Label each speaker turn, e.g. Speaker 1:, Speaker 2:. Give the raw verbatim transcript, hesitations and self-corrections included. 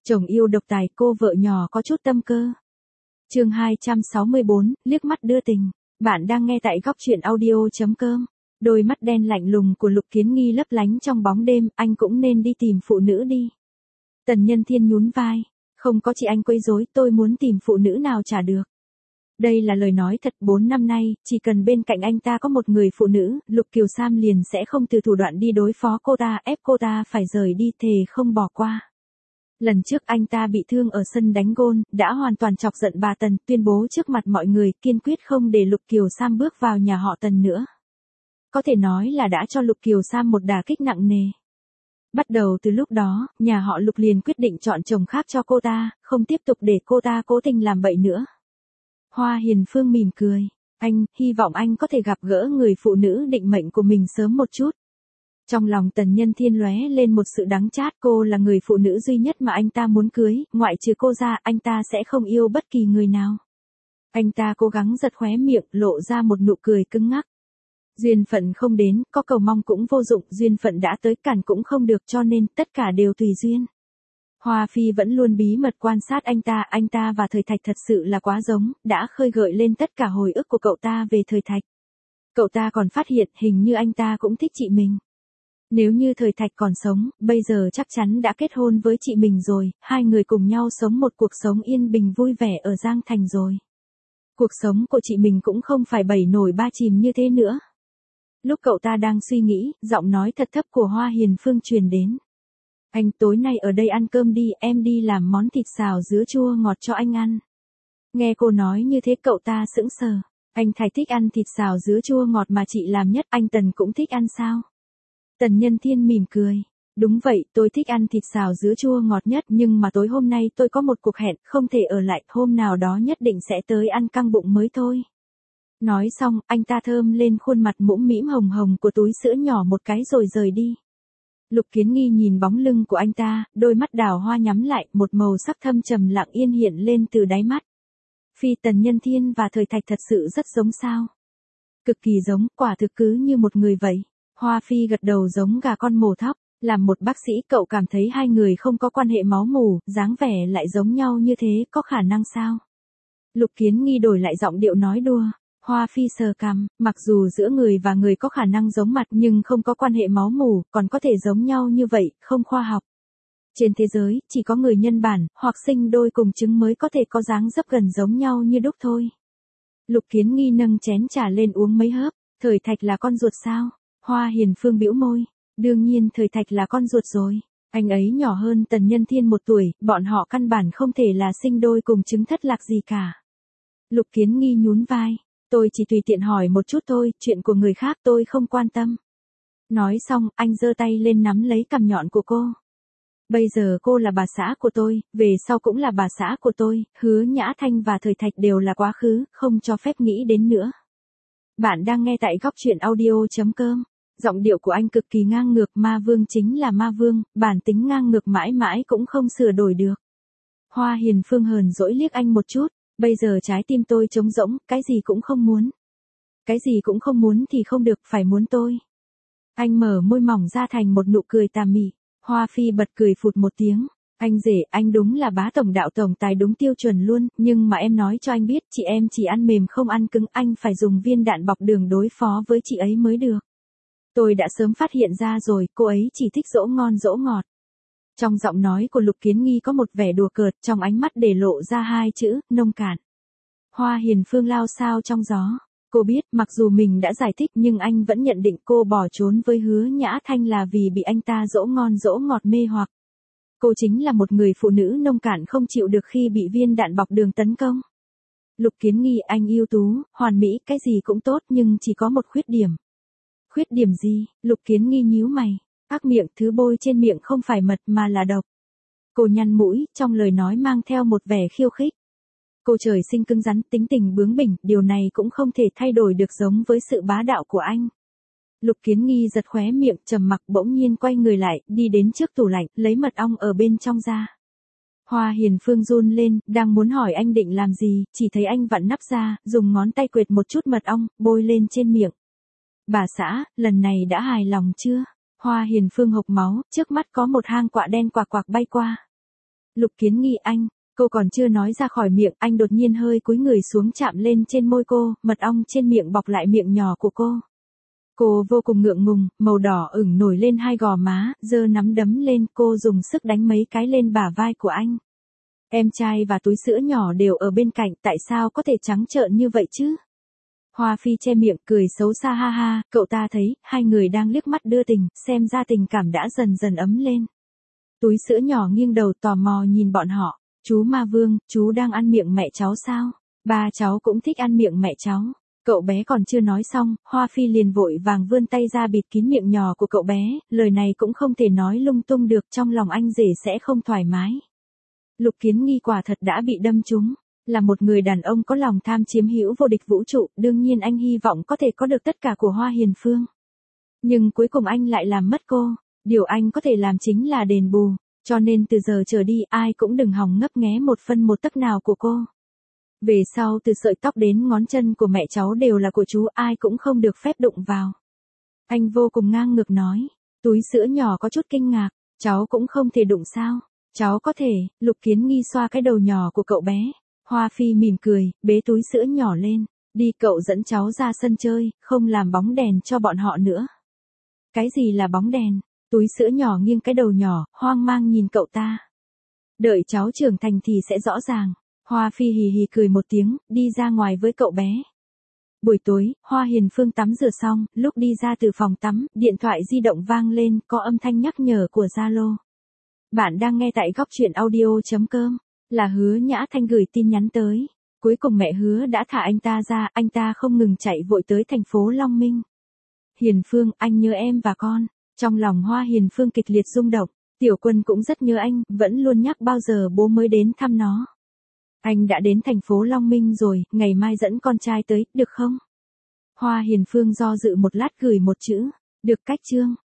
Speaker 1: Chồng yêu độc tài, cô vợ nhỏ có chút tâm cơ. Chương hai trăm sáu mươi bốn, liếc mắt đưa tình. Bạn đang nghe tại góc truyện audio chấm com. Đôi mắt đen lạnh lùng của Lục Kiến Nghi lấp lánh trong bóng đêm, anh cũng nên đi tìm phụ nữ đi. Tần Nhân Thiên nhún vai, không có chị anh quấy rối, tôi muốn tìm phụ nữ nào chả được. Đây là lời nói thật, bốn năm nay, chỉ cần bên cạnh anh ta có một người phụ nữ, Lục Kiều Sam liền sẽ không từ thủ đoạn đi đối phó cô ta, ép cô ta phải rời đi, thề không bỏ qua. Lần trước anh ta bị thương ở sân đánh gôn, đã hoàn toàn chọc giận bà Tần, tuyên bố trước mặt mọi người, kiên quyết không để Lục Kiều Sam bước vào nhà họ Tần nữa. Có thể nói là đã cho Lục Kiều Sam một đả kích nặng nề. Bắt đầu từ lúc đó, nhà họ Lục liền quyết định chọn chồng khác cho cô ta, không tiếp tục để cô ta cố tình làm bậy nữa. Hoa Hiền Phương mỉm cười, anh, hy vọng anh có thể gặp gỡ người phụ nữ định mệnh của mình sớm một chút. Trong lòng Tần Nhân Thiên lóe lên một sự đắng chát, cô là người phụ nữ duy nhất mà anh ta muốn cưới, ngoại trừ cô ra, anh ta sẽ không yêu bất kỳ người nào. Anh ta cố gắng giật khóe miệng, lộ ra một nụ cười cứng ngắc. Duyên phận không đến, có cầu mong cũng vô dụng, duyên phận đã tới cản cũng không được, cho nên tất cả đều tùy duyên. Hoa Phi vẫn luôn bí mật quan sát anh ta, anh ta và Thời Thạch thật sự là quá giống, đã khơi gợi lên tất cả hồi ức của cậu ta về Thời Thạch. Cậu ta còn phát hiện hình như anh ta cũng thích chị mình. Nếu như Thời Thạch còn sống, bây giờ chắc chắn đã kết hôn với chị mình rồi, hai người cùng nhau sống một cuộc sống yên bình vui vẻ ở Giang Thành rồi. Cuộc sống của chị mình cũng không phải bảy nổi ba chìm như thế nữa. Lúc cậu ta đang suy nghĩ, giọng nói thật thấp của Hoa Hiền Phương truyền đến. Anh tối nay ở đây ăn cơm đi, em đi làm món thịt xào dứa chua ngọt cho anh ăn. Nghe cô nói như thế cậu ta sững sờ. Anh Thái thích ăn thịt xào dứa chua ngọt mà chị làm nhất, anh Tần cũng thích ăn sao? Tần Nhân Thiên mỉm cười. Đúng vậy, tôi thích ăn thịt xào dứa chua ngọt nhất, nhưng mà tối hôm nay tôi có một cuộc hẹn, không thể ở lại, hôm nào đó nhất định sẽ tới ăn căng bụng mới thôi. Nói xong, anh ta thơm lên khuôn mặt mũm mĩm hồng hồng của túi sữa nhỏ một cái rồi rời đi. Lục Kiến Nghi nhìn bóng lưng của anh ta, đôi mắt đào hoa nhắm lại, một màu sắc thâm trầm lặng yên hiện lên từ đáy mắt. Phi Tần Nhân Thiên và Thời Thạch thật sự rất giống sao? Cực kỳ giống, quả thực cứ như một người vậy. Hoa Phi gật đầu giống gà con mổ thóc, làm một bác sĩ cậu cảm thấy hai người không có quan hệ máu mủ, dáng vẻ lại giống nhau như thế, có khả năng sao? Lục Kiến Nghi đổi lại giọng điệu nói đùa. Hoa Phi sờ cằm, mặc dù giữa người và người có khả năng giống mặt nhưng không có quan hệ máu mủ, còn có thể giống nhau như vậy, không khoa học. Trên thế giới, chỉ có người nhân bản, hoặc sinh đôi cùng trứng mới có thể có dáng dấp gần giống nhau như đúc thôi. Lục Kiến Nghi nâng chén trà lên uống mấy hớp. Thời Thạch là con ruột sao? Hoa Hiền Phương bĩu môi. Đương nhiên Thời Thạch là con ruột rồi. Anh ấy nhỏ hơn Tần Nhân Thiên một tuổi, bọn họ căn bản không thể là sinh đôi cùng trứng thất lạc gì cả. Lục Kiến Nghi nhún vai. Tôi chỉ tùy tiện hỏi một chút thôi, chuyện của người khác tôi không quan tâm. Nói xong, anh giơ tay lên nắm lấy cằm nhọn của cô. Bây giờ cô là bà xã của tôi, về sau cũng là bà xã của tôi, Hứa Nhã Thanh và Thời Thạch đều là quá khứ, không cho phép nghĩ đến nữa. Bạn đang nghe tại góc truyện audio chấm com. Giọng điệu của anh cực kỳ ngang ngược, ma vương chính là ma vương, bản tính ngang ngược mãi mãi cũng không sửa đổi được. Hoa Hiền Phương hờn dỗi liếc anh một chút. Bây giờ trái tim tôi trống rỗng, cái gì cũng không muốn. Cái gì cũng không muốn thì không được, phải muốn tôi. Anh mở môi mỏng ra thành một nụ cười tà mị. Hoa Phi bật cười phụt một tiếng. Anh rể, anh đúng là bá tổng đạo tổng tài đúng tiêu chuẩn luôn, nhưng mà em nói cho anh biết, chị em chỉ ăn mềm không ăn cứng, anh phải dùng viên đạn bọc đường đối phó với chị ấy mới được. Tôi đã sớm phát hiện ra rồi, cô ấy chỉ thích dỗ ngon dỗ ngọt. Trong giọng nói của Lục Kiến Nghi có một vẻ đùa cợt, trong ánh mắt để lộ ra hai chữ, nông cạn. Hoa Hiền Phương lao sao trong gió. Cô biết, mặc dù mình đã giải thích nhưng anh vẫn nhận định cô bỏ trốn với Hứa Nhã Thanh là vì bị anh ta dỗ ngon dỗ ngọt mê hoặc. Cô chính là một người phụ nữ nông cạn không chịu được khi bị viên đạn bọc đường tấn công. Lục Kiến Nghi, anh ưu tú, hoàn mỹ, cái gì cũng tốt nhưng chỉ có một khuyết điểm. Khuyết điểm gì? Lục Kiến Nghi nhíu mày. Ác miệng, thứ bôi trên miệng không phải mật mà là độc. Cô nhăn mũi, trong lời nói mang theo một vẻ khiêu khích. Cô trời sinh cứng rắn, tính tình bướng bỉnh, điều này cũng không thể thay đổi được giống với sự bá đạo của anh. Lục Kiến Nghi giật khóe miệng, trầm mặc, bỗng nhiên quay người lại, đi đến trước tủ lạnh, lấy mật ong ở bên trong ra. Hoa Hiền Phương run lên, đang muốn hỏi anh định làm gì, chỉ thấy anh vặn nắp ra, dùng ngón tay quệt một chút mật ong, bôi lên trên miệng. Bà xã, lần này đã hài lòng chưa? Hoa Hiền Phương hộc máu, trước mắt có một hang quạ đen quạc quạc bay qua. Lục Kiến Nghi anh, cô còn chưa nói ra khỏi miệng, anh đột nhiên hơi cúi người xuống chạm lên trên môi cô, mật ong trên miệng bọc lại miệng nhỏ của cô. Cô vô cùng ngượng ngùng, màu đỏ ửng nổi lên hai gò má, giơ nắm đấm lên, cô dùng sức đánh mấy cái lên bả vai của anh. Em trai và túi sữa nhỏ đều ở bên cạnh, tại sao có thể trắng trợn như vậy chứ? Hoa Phi che miệng, cười xấu xa ha ha, cậu ta thấy, hai người đang liếc mắt đưa tình, xem ra tình cảm đã dần dần ấm lên. Túi sữa nhỏ nghiêng đầu tò mò nhìn bọn họ, chú Ma Vương, chú đang ăn miệng mẹ cháu sao? Ba cháu cũng thích ăn miệng mẹ cháu. Cậu bé còn chưa nói xong, Hoa Phi liền vội vàng vươn tay ra bịt kín miệng nhỏ của cậu bé, lời này cũng không thể nói lung tung được, trong lòng anh rể sẽ không thoải mái. Lục Kiến Nghi quả thật đã bị đâm trúng, là một người đàn ông có lòng tham chiếm hữu vô địch vũ trụ, đương nhiên anh hy vọng có thể có được tất cả của Hoa Hiền Phương. Nhưng cuối cùng anh lại làm mất cô, điều anh có thể làm chính là đền bù, cho nên từ giờ trở đi ai cũng đừng hòng ngấp nghé một phân một tấc nào của cô. Về sau từ sợi tóc đến ngón chân của mẹ cháu đều là của chú, ai cũng không được phép đụng vào. Anh vô cùng ngang ngược nói, túi sữa nhỏ có chút kinh ngạc, cháu cũng không thể đụng sao? Cháu có thể, Lục Kiến Nghi xoa cái đầu nhỏ của cậu bé. Hoa Phi mỉm cười, bế túi sữa nhỏ lên, đi cậu dẫn cháu ra sân chơi, không làm bóng đèn cho bọn họ nữa. Cái gì là bóng đèn? Túi sữa nhỏ nghiêng cái đầu nhỏ, hoang mang nhìn cậu ta. Đợi cháu trưởng thành thì sẽ rõ ràng. Hoa Phi hì hì cười một tiếng, đi ra ngoài với cậu bé. Buổi tối, Hoa Hiền Phương tắm rửa xong, lúc đi ra từ phòng tắm, điện thoại di động vang lên, có âm thanh nhắc nhở của Zalo. Bạn đang nghe tại góc truyện audio chấm com, là Hứa Nhã Thanh gửi tin nhắn tới. Cuối cùng mẹ Hứa đã thả anh ta ra, anh ta không ngừng chạy vội tới thành phố Long Minh. Hiền Phương, anh nhớ em và con. Trong lòng Hoa Hiền Phương kịch liệt rung động, Tiểu Quân cũng rất nhớ anh, vẫn luôn nhắc bao giờ bố mới đến thăm nó. Anh đã đến thành phố Long Minh rồi, ngày mai dẫn con trai tới, được không? Hoa Hiền Phương do dự một lát gửi một chữ, được cách Trương.